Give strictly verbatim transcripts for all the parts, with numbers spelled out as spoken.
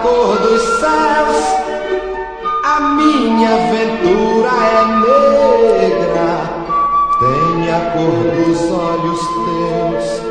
cor dos céus, a minha aventura é negra, tem a cor dos olhos teus.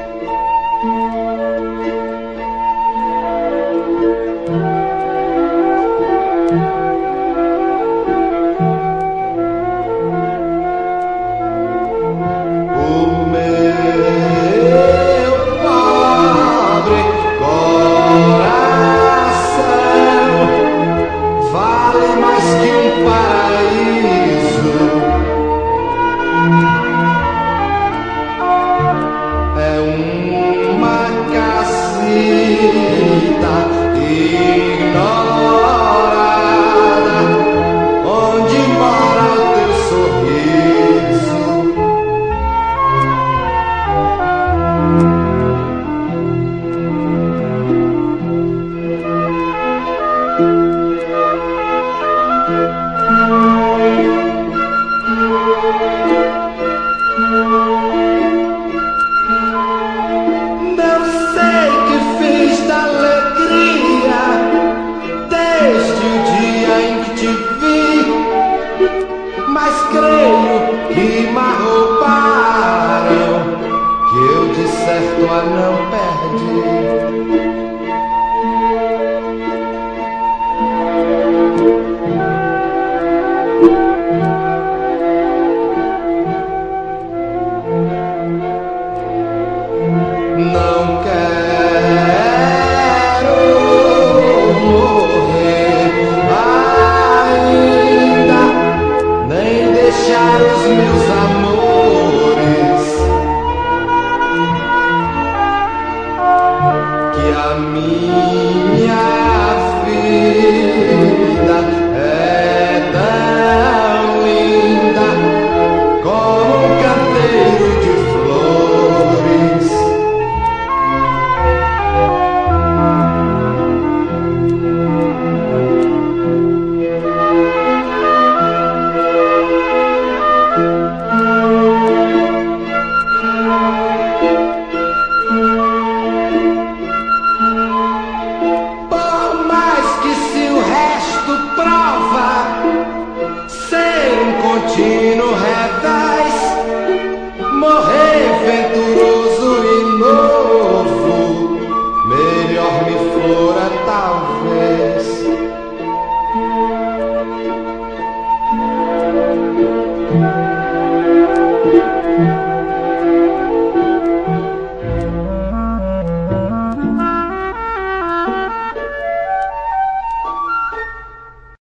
Mas creio que me arroubaram, que eu de certo a não perdi. Não quero morrer ainda, nem deixar os meus amores, que a minha vida é tão linda como um canteiro de flores. Contínuo revés, morrer venturoso e novo, melhor me fora talvez.